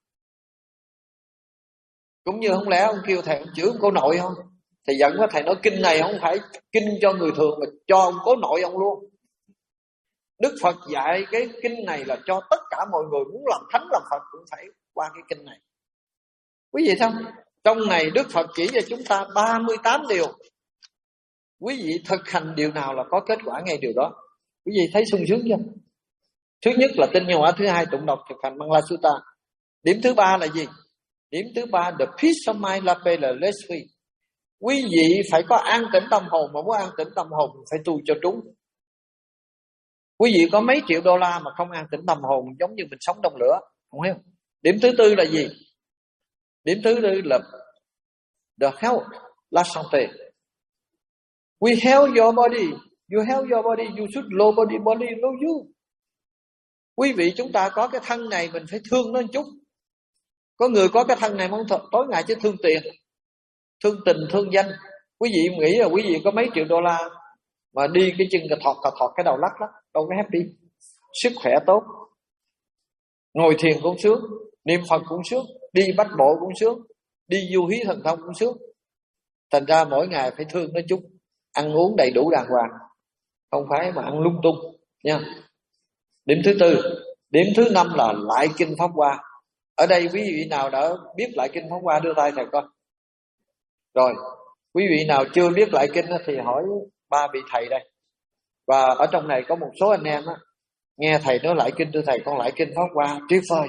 Cũng như không lẽ ông kêu thầy ông chửi ông cô nội không? Thầy giận quá, thầy nói kinh này không phải kinh cho người thường mà cho ông cố nội ông luôn. Đức Phật dạy cái kinh này là cho tất cả mọi người muốn làm thánh làm Phật cũng phải qua cái kinh này. Quý vị thấy không? Trong này Đức Phật chỉ cho chúng ta 38 điều. Quý vị thực hành điều nào là có kết quả ngay điều đó. Quý vị thấy sung sướng chưa? Thứ nhất là tin nhân quả, thứ hai tụng đọc thực hành Mangala Sutta. Điểm thứ ba là gì? Điểm thứ ba, the peace of mind la paix la l'esprit. Quý vị phải có an tĩnh tâm hồn, mà muốn an tĩnh tâm hồn phải tu cho trúng. Quý vị có mấy triệu đô la mà không an tĩnh tâm hồn giống như mình sống trong lửa, không hiểu. Điểm thứ tư là gì? Điểm thứ tư là the health, la santé. We heal your body, you heal your body, you should love body love you. Quý vị chúng ta có cái thân này mình phải thương nó một chút. Có người có cái thân này mong tối ngày chứ thương tiền, thương tình, thương danh. Quý vị nghĩ là quý vị có mấy triệu đô la mà đi cái chân cà thọt cái đầu lắc đâu có happy. Sức khỏe tốt, ngồi thiền cũng sướng, niệm Phật cũng sướng, đi bách bộ cũng sướng, đi du hí thần thông cũng sướng. Thành ra mỗi ngày phải thương nó chút, ăn uống đầy đủ đàng hoàng, không phải mà ăn lung tung nha. Điểm thứ tư. Điểm thứ năm là lại kinh Pháp Hoa. Ở đây quý vị nào đã biết lại kinh Pháp Hoa đưa tay thầy coi. Rồi, quý vị nào chưa biết lại kinh thì hỏi ba vị thầy đây. Và ở trong này có một số anh em á, nghe thầy nói lại kinh, thưa thầy con lại kinh Pháp Hoa tuyệt vời.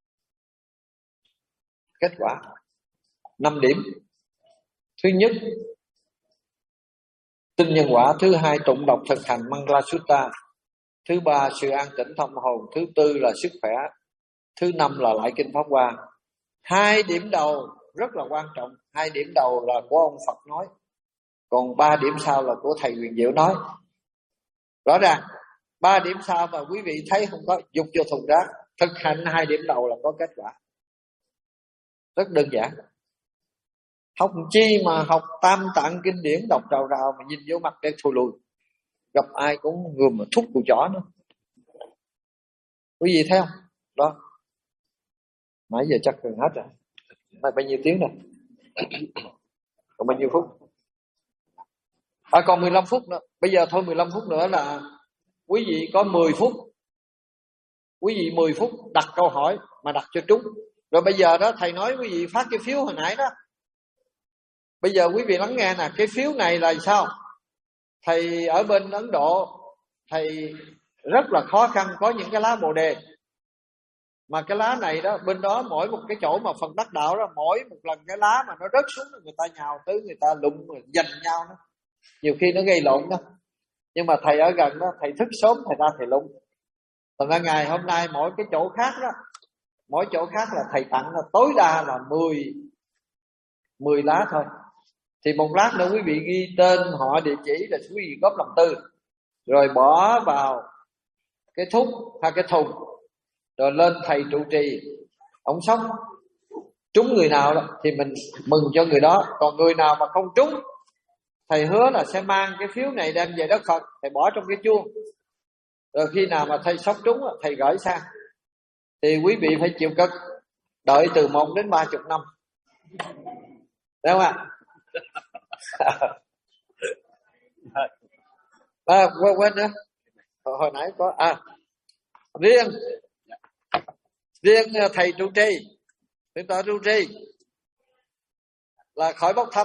Kết quả 5 điểm. Thứ nhất, tin nhân quả. Thứ hai, tụng đọc thực hành Mangala Sutta. Thứ ba, sự an tĩnh tâm hồn. Thứ tư là sức khỏe. Thứ năm là lại kinh Pháp Hoa. 2 điểm đầu rất là quan trọng. 2 điểm đầu là của ông Phật nói, còn 3 điểm sau là của thầy Huyền Diệu nói. Rõ ràng 3 điểm sau mà quý vị thấy không có, dục vô thùng rác. Thực hành 2 điểm đầu là có kết quả. Rất đơn giản. Học chi mà học tam tạng kinh điển đọc rào mà nhìn vô mặt đen thùi lùi, gặp ai cũng gườm mà thúc cùi chó nữa. Quý vị thấy không? Đó. Nãy giờ chắc gần hết rồi. Này bao nhiêu tiếng rồi? Còn bao nhiêu phút? Còn 15 phút nữa. Bây giờ thôi 15 phút nữa là quý vị có 10 phút. Quý vị 10 phút đặt câu hỏi mà đặt cho trúng. Rồi bây giờ đó thầy nói quý vị phát cái phiếu hồi nãy đó. Bây giờ quý vị lắng nghe nè, cái phiếu này là sao? Thầy ở bên Ấn Độ, thầy rất là khó khăn có những cái lá bồ đề. Mà cái lá này đó, bên đó mỗi một cái chỗ mà phần đắc đạo đó, mỗi một lần cái lá mà nó rớt xuống, người ta nhào tới, người ta lụng, giành nhau đó. Nhiều khi nó gây lộn đó. Nhưng mà thầy ở gần đó, thầy thức sớm, thầy ra thầy lụng. Thành ra ngày hôm nay mỗi cái chỗ khác đó, mỗi chỗ khác là thầy tặng là tối đa là 10 lá thôi. Thì một lát nữa quý vị ghi tên, họ, địa chỉ là quý vị góp lòng tư, rồi bỏ vào cái thúng hay cái thùng, rồi lên thầy trụ trì, ông sống. Trúng người nào đó thì mình mừng cho người đó. Còn người nào mà không trúng, thầy hứa là sẽ mang cái phiếu này đem về đất Phật, thầy bỏ trong cái chuông. Rồi khi nào mà thầy sắp trúng, thầy gửi sang. Thì quý vị phải chịu cực, đợi từ 1 đến 30 năm. Đúng không ạ? Quên nữa. Hồi nãy có riêng thầy trụ trì, thượng tọa trụ trì là khỏi bốc thăm.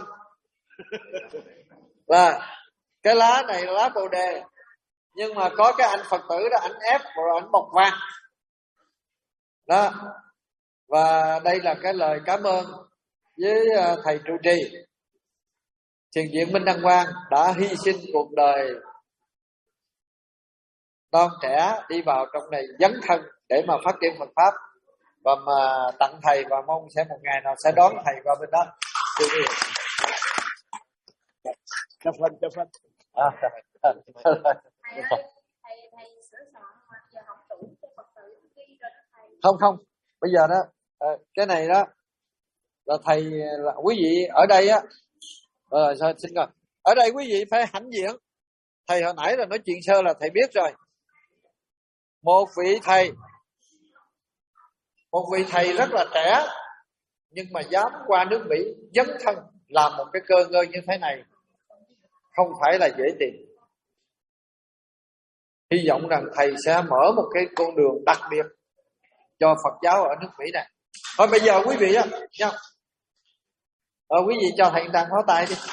Là cái lá này là lá bồ đề, nhưng mà có cái anh Phật tử đó, ảnh ép rồi ảnh bọc vàng. đó. Và đây là cái lời cảm ơn với thầy trụ trì Thiền viện Minh Đăng Quang đã hy sinh cuộc đời non trẻ đi vào trong này dấn thân để mà phát triển Phật pháp, và mà tặng thầy, và mong sẽ một ngày nào sẽ đón thầy qua bên đó. Chấp phân. Không, bây giờ đó cái này đó là thầy, là quý vị ở đây á, xin rồi, ở đây quý vị phải hãnh diện. Thầy hồi nãy là nói chuyện sơ là thầy biết rồi. Một vị thầy rất là trẻ nhưng mà dám qua nước Mỹ dấn thân làm một cái cơ ngơi như thế này không phải là dễ tìm. Hy vọng rằng thầy sẽ mở một cái con đường đặc biệt cho Phật giáo ở nước Mỹ này. Thôi bây giờ quý vị á nha, quý vị cho thầy đang pháo tay đi.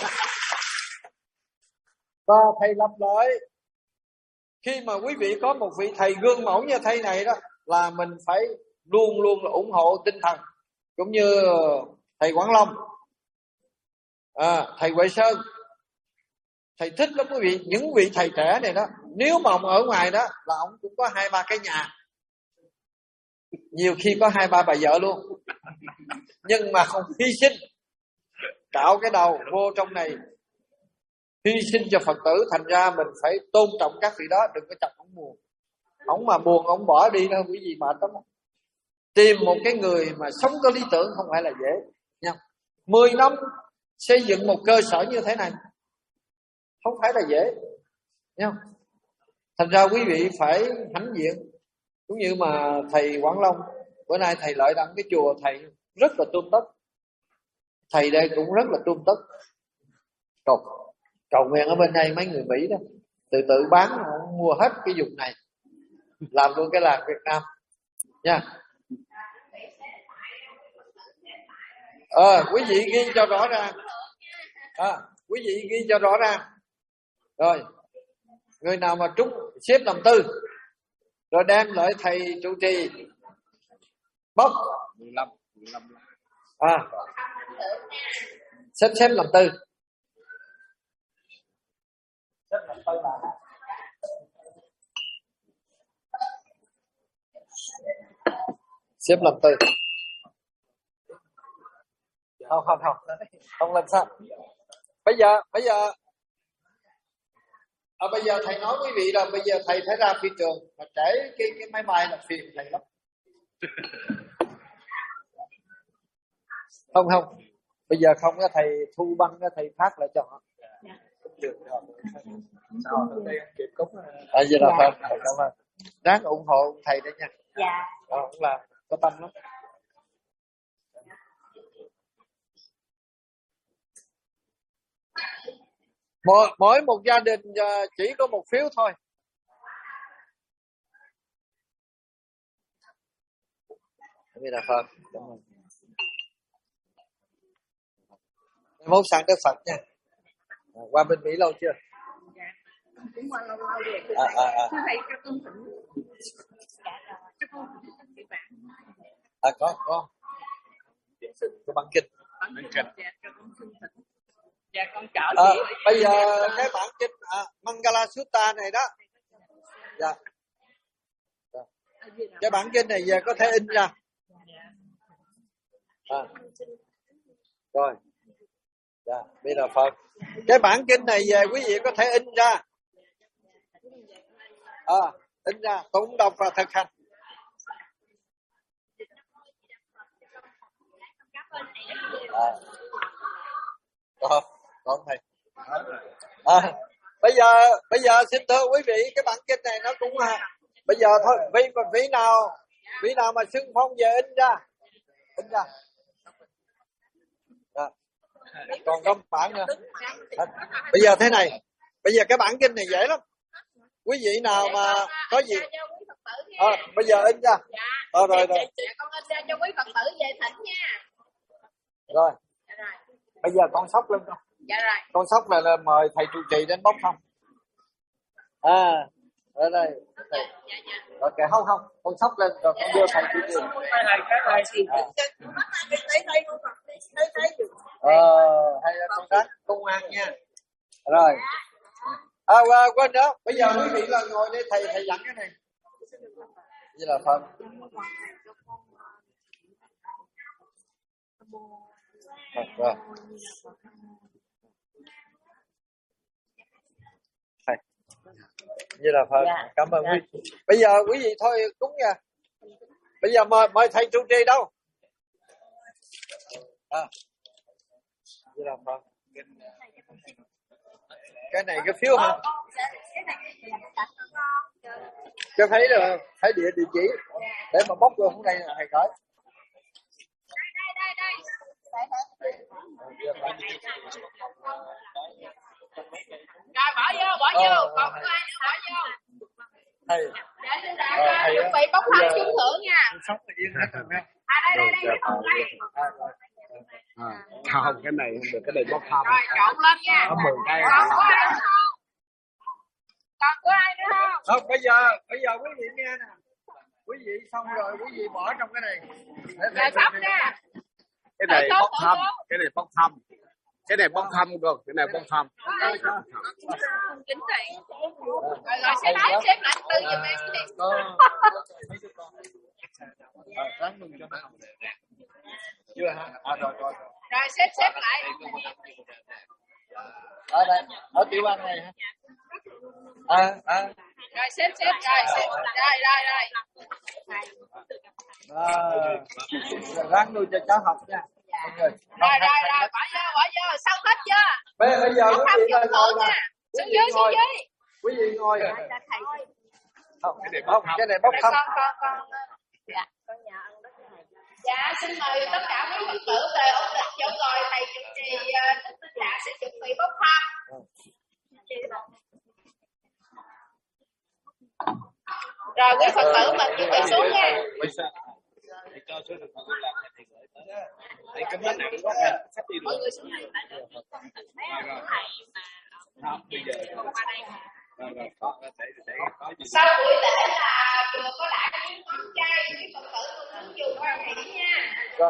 Và thầy lặp lại, khi mà quý vị có một vị thầy gương mẫu như thế này đó, là mình phải luôn luôn là ủng hộ tinh thần, cũng như thầy Quảng Long, thầy Huệ Sơn. Thầy thích lắm quý vị. Những vị thầy trẻ này đó, nếu mà ông ở ngoài đó là ông cũng có 2-3 cái nhà, nhiều khi có 2-3 bà vợ luôn, nhưng mà không hy sinh, cạo cái đầu vô trong này hy sinh cho Phật tử. Thành ra mình phải tôn trọng các vị đó, đừng có chọc ông buồn. Ông mà buồn ông bỏ đi đâu quý vị, mệt lắm. Tìm một cái người mà sống có lý tưởng không phải là dễ nha. 10 năm xây dựng một cơ sở như thế này không phải là dễ nha. Thành ra quý vị phải hãnh diện. Cũng như mà thầy Quảng Long bữa nay thầy lại đăng cái chùa, thầy rất là tươm tất. Thầy đây cũng rất là tươm tất. Cầu nguyện ở bên đây mấy người Mỹ đó tự bán, mua hết cái vùng này, làm luôn cái làng Việt Nam nha. Quý vị ghi cho rõ ràng. Quý vị ghi cho rõ ràng. Rồi, người nào mà trúng xếp làm tư rồi đem lại thầy trụ trì bốc 15. xếp làm tư. Xếp làm tư. Không làm sao. Bây giờ bây giờ thầy nói quý vị là bây giờ thầy phải ra phi trường, mà trễ cái máy bay là phiền thầy lắm. Không, bây giờ không có, thầy thu băng cái thầy phát lại cho họ. Sao tới đây kịp cúng. Vậy là phải cảm ơn. Ráng ủng hộ thầy đấy nha. Dạ. Cũng là có tâm lắm. Mỗi một gia đình chỉ có một phiếu thôi. Đây là Phật. Cảm ơn. Mốt sang Đức Phật nha. Qua bên Mỹ lâu chưa? Dạ. Cũng qua lâu rồi. Thưa thầy cho con thỉnh. Cho con thỉnh chị bạn. Có. Cái băng kinh. Dạ, cho con xin thỉnh. Dạ con chở chị. Bây giờ cái bản kinh Mangala Sutta này đó. Dạ. Cái bản kinh này giờ có thể in ra. Rồi. Dạ, bây giờ Phật. Cái bản kinh này về quý vị có thể in ra. In ra, tụng đọc và thực hành. Con thầy. Bây giờ xin thưa quý vị, cái bản kinh này nó cũng bây giờ thôi, vị nào mà xưng phong về in ra. Còn có bản nữa. Bây giờ thế này, bây giờ cái bản kinh này dễ lắm. Quý vị nào mà có gì bây giờ in ra. Rồi. Con in ra cho quý Phật tử về thỉnh nha. Rồi. Bây giờ con sóc lên con. Dạ rồi. Con sóc là mời thầy trụ trì đến bốc không? Ở đây thầy. Rồi kìa không con sóc lên rồi con đưa thầy đi đường. Hay là con ráng công an nha. Rồi. Quên nữa, bây giờ quý vị là ngồi đây thầy dẫn cái này. Như là phần. Rồi. Như là phần. Cảm ơn quý vị. Bây giờ quý vị thôi cúng nha. Bây giờ mời thầy trụ trì đâu? Như là phần. Cái này cái phiếu hả? Cho thấy rồi, thấy địa chỉ để mà bóc vô hôm nay là thầy gửi. Rồi bỏ vô, còn có ai nữa bỏ vô. Thầy. Chuẩn bị bốc thăm trúng thưởng nha. Sống tự nhiên hết rồi nha. Đây. Không, cái này không được, cái này bốc thăm. Rồi trộn lên nha. Có 10 cây. Còn có ai nữa không? Không, bây giờ quý vị nghe nè. Quý vị xong rồi quý vị bỏ trong cái này. Rồi sóc nha. Cái này bốc thăm, cái này bốc thăm. Cái này bốc thăm cơ, cái này bốc thăm. Chính trị. Rồi sẽ nói xếp lại từ giùm em đi. Ráng mừng cho nó. Chưa hả? Rồi. Rồi xếp lại. Ở đây, ở tiểu bang này hả? Rồi xếp rồi. Ráng nuôi cho cháu học nha. Rồi, bỏ vô, xong hết chưa? Bây giờ quý vị là ngồi nè. Xuống dưới. Quý vị ngồi. Không, cái này bốc thăm. Con nhà ăn đất này. Dạ, xin mời tất cả quý Phật tử về ôn tập chỗ ngồi, thầy chủ trì Thích Dạ sẽ chuẩn bị bốc thăm. Rồi quý Phật tử mình chuẩn bị xuống nha. Mọi người xuống này. Sau buổi lễ là chùa có đại những món chay, quý Phật tử cùng dùng quan hỷ nha. Rồi.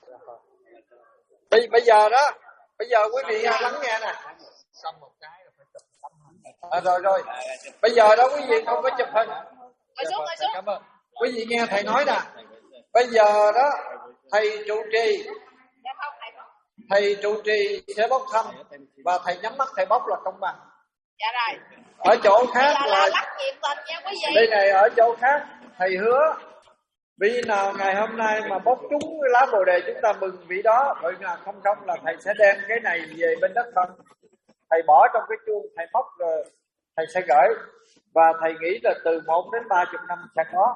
Bây giờ quý vị lắng nghe nè. Xong một cái là phải chụp tấm hình. Rồi. Bây giờ đó quý vị không có chụp hình. Ngồi xuống. Cảm ơn. Quý vị nghe thầy nói nè. Bây giờ đó thầy trụ trì. Thầy trụ trì sẽ bốc thăm và thầy nhắm mắt thầy bốc là công bằng. Dạ rồi. Ở chỗ khác là lắc nhiệt tình nha quý vị. đây này, ở chỗ khác thầy hứa vị nào ngày hôm nay mà bốc trúng cái lá bồ đề chúng ta mừng vị đó, rồi là không là thầy sẽ đem cái này về bên đất phân, thầy bỏ trong cái chuông thầy móc rồi thầy sẽ gửi, và thầy nghĩ là từ 1 đến 30 năm sẽ có.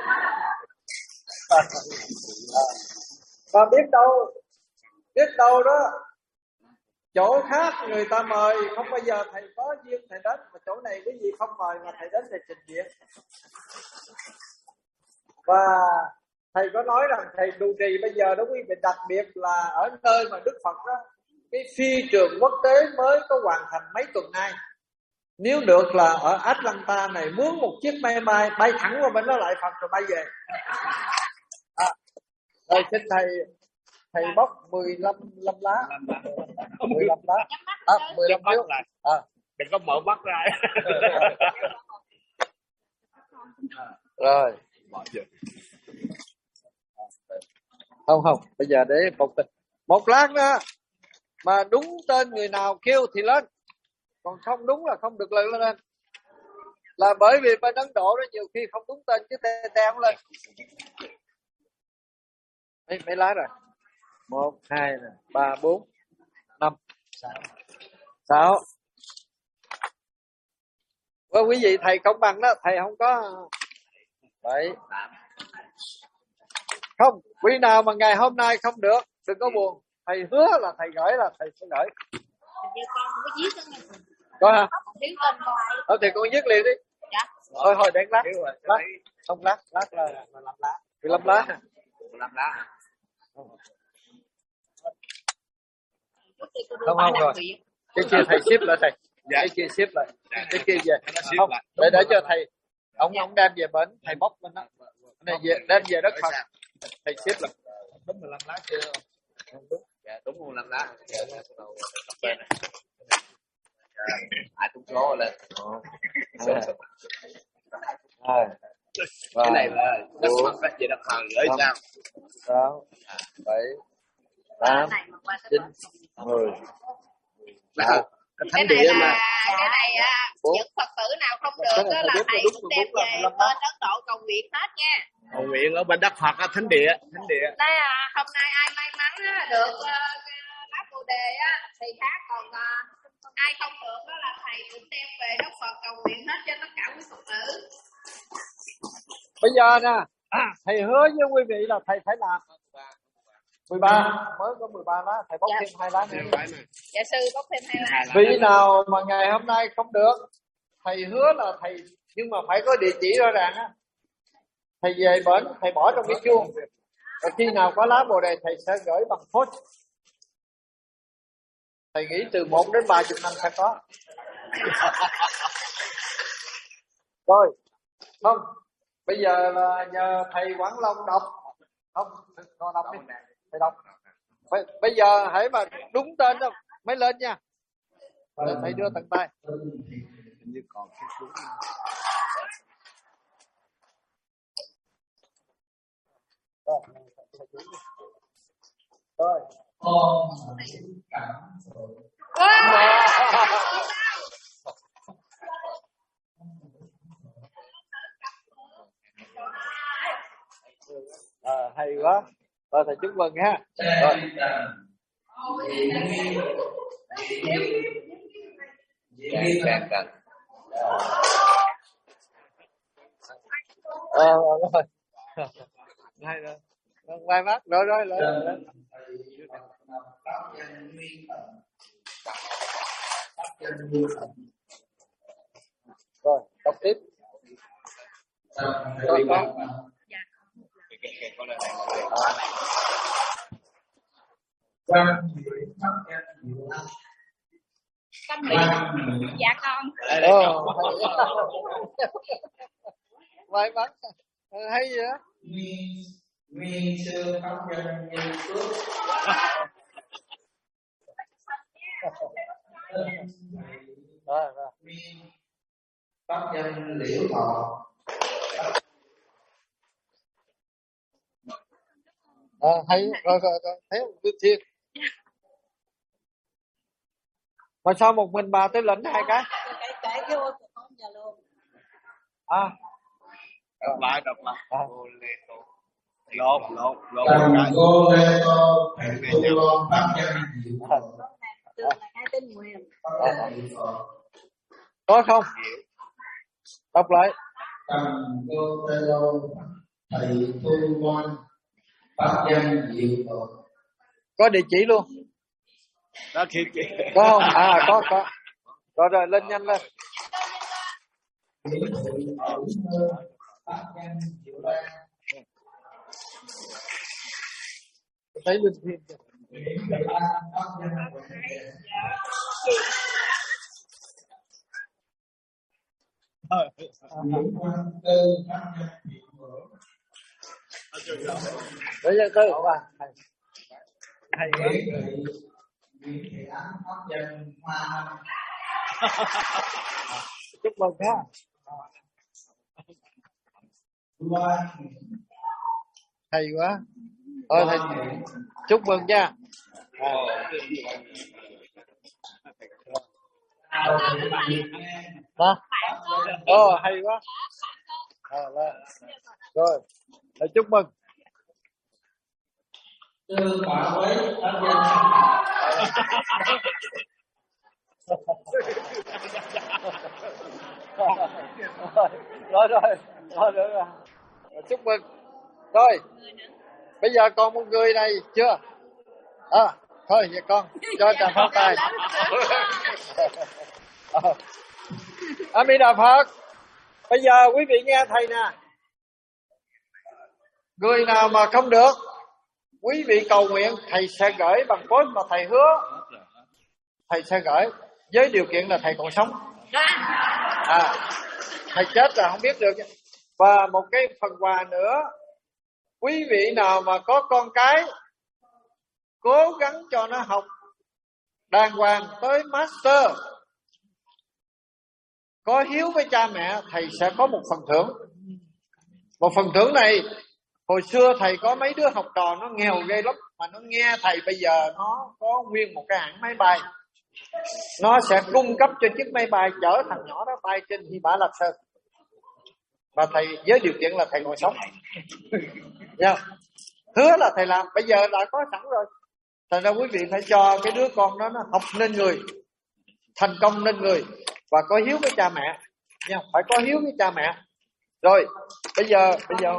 Và biết đâu đó chỗ khác người ta mời không bao giờ thầy có duyên thầy đến, mà chỗ này quý vị không mời mà thầy đến thầy trình diễn. Và thầy có nói rằng thầy trụ trì bây giờ đó quý vị, đặc biệt là ở nơi mà Đức Phật đó, cái phi trường quốc tế mới có hoàn thành mấy tuần nay, nếu được là ở Atlanta này mướn một chiếc máy bay bay thẳng qua bên đó lại Phật rồi bay về. Rồi xin thầy bóc 15 lá. 15 lá. 15 phiếu. Đừng có mở mắt ra. Rồi. Không, bây giờ để một lát nữa mà đúng tên người nào kêu thì lên, còn không đúng là không được lên. Là bởi vì bên Ấn Độ đó nhiều khi không đúng tên chứ tè không lên. Mấy lá rồi? 1, 2, 3, 4, 5, 6. Với quý vị thầy công bằng đó, thầy không có 7. Không, quý nào mà ngày hôm nay không được, đừng có buồn. Thầy hứa là thầy gửi là thầy sẽ gửi. Hình con không có viết đó nha. Có hả? Viết tên con. Thì con viết liền đi. Dạ. Thôi để lát. Không lát là 15 lá. 15 lá. 15 lá. Không rồi. Cái kia thầy ship lại thầy. Dạ. Cái kia xếp lại. Dạ. Cái kia về. Nó xếp Không, lại. để cho thầy. Ông đem về bển, thầy bóc lên đó. Này đem về đất Phật. Thầy xếp lại. Đúng 15 lá chưa? Không đúng. Dạ đúng 15 lá. Dạ. Ai trúng số lên. Cái này là đất Phật đó, về đất Phật gửi sao? 6, 7, 8, 9, 10. Cái này là những Phật tử nào không được đó là thầy cũng đem về bên Ấn Độ cầu nguyện hết nha. Cầu nguyện ở bên đất Phật á, thánh địa. Đây hôm nay ai may mắn được lá Bồ đề á thì khác, còn ai không được đó là thầy cũng đem về đất Phật cầu nguyện hết cho tất cả quý Phật tử. Bây giờ nè, thầy hứa với quý vị là thầy phải làm 13, mới có 13 lá, thầy bóc thêm 2 lá nữa. Dạ sư bóc thêm 2 lá. Vị nào mà ngày hôm nay không được, thầy hứa là thầy, nhưng mà phải có địa chỉ rõ ràng á. Thầy về bển, thầy bỏ trong cái chuông. Và khi nào có lá Bồ đề thầy sẽ gửi bằng post. Thầy nghĩ từ 1 đến 30 năm sẽ có. Rồi, không. Bây giờ là nhờ thầy Quảng Long đọc. Không, con đọc đi. Thầy đọc. Bây giờ hãy mà đúng tên đâu mới lên nha. Để thầy đưa tận tay. Như còn cái đúng. Rồi. Hay quá. Rồi thầy chúc mừng ha. Rồi. Rồi. Hay rồi. May mắn rồi. Rồi, đọc tiếp. Rồi con. Con Mỹ. Dạ con. May mắn. Hay vậy đó. Nguyên sư pháp nhân nhân phước Nguyên pháp nhân liễu thọ hay rồi thấy không? Đức Thiên. Mà sao một mình bà tới lĩnh 2 cái? Đọc lại. Lộn Cần cái. cô lê tô thầy tu lon pháp nhân diệu Có không? Đọc lại. Cần cô lê tô thầy tu lon pháp nhân diệu thọ. Có địa chỉ luôn. Đó khi Có không? Có rồi, lên nhanh lên. Pháp nhân diệu đan Thấy Linh Thiên kìa. Đấy là cơ của bạn. Hay quá. Chúc mừng ha. Hay quá. Thôi thầy chúc mừng nha. Hay quá. Rồi, thầy chúc mừng. Sư bảo với pháp nhân. Rồi. Chúc mừng. Rồi. Bây giờ còn một người này chưa? Thôi vậy con cho trà phát tay. A Di Đà Phật. Bây giờ quý vị nghe thầy nè. Người nào mà không được, quý vị cầu nguyện thầy sẽ gửi bằng post mà thầy hứa. Thầy sẽ gửi. với điều kiện là thầy còn sống. Thầy chết là không biết được. Và một cái phần quà nữa, quý vị nào mà có con cái cố gắng cho nó học đàng hoàng tới master, có hiếu với cha mẹ, thầy sẽ có một phần thưởng. Một phần thưởng này, hồi xưa thầy có mấy đứa học trò nó nghèo ghê lắm, mà nó nghe thầy bây giờ nó có nguyên một cái hãng máy bay, nó sẽ cung cấp cho chiếc máy bay chở thằng nhỏ đó bay trên Hy Mã Lạp Sơn. Và thầy với điều kiện là thầy còn sống. Hứa là thầy làm, bây giờ đã có sẵn rồi. Thành ra quý vị phải cho cái đứa con đó nó học nên người, thành công nên người, và có hiếu với cha mẹ nha, phải có hiếu với cha mẹ. Rồi bây giờ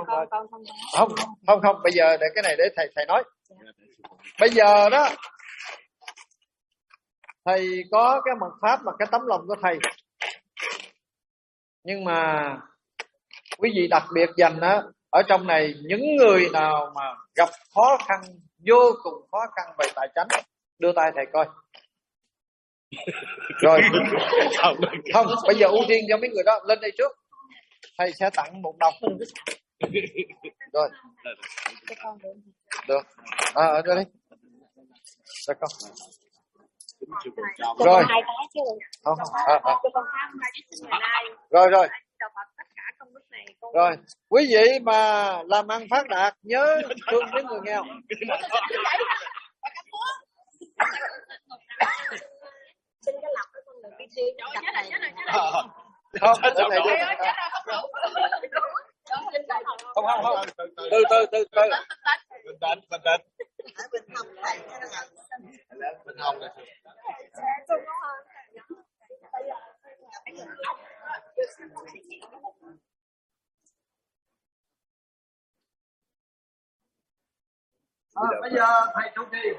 không, bây giờ để cái này để thầy nói. Bây giờ đó thầy có cái mật pháp và cái tấm lòng của thầy, nhưng mà quý vị đặc biệt dành đó, ở trong này những người nào mà gặp khó khăn, vô cùng khó khăn về tài chánh, đưa tay thầy coi. Rồi không, bây giờ ưu tiên cho mấy người đó lên đây trước, thầy sẽ tặng 1 đồng. Rồi được, ở đây được không? Rồi không, rồi rồi, quý vị mà làm ăn phát đạt nhớ thương những người nghèo. Không, từ bây giờ thầy chủ trì.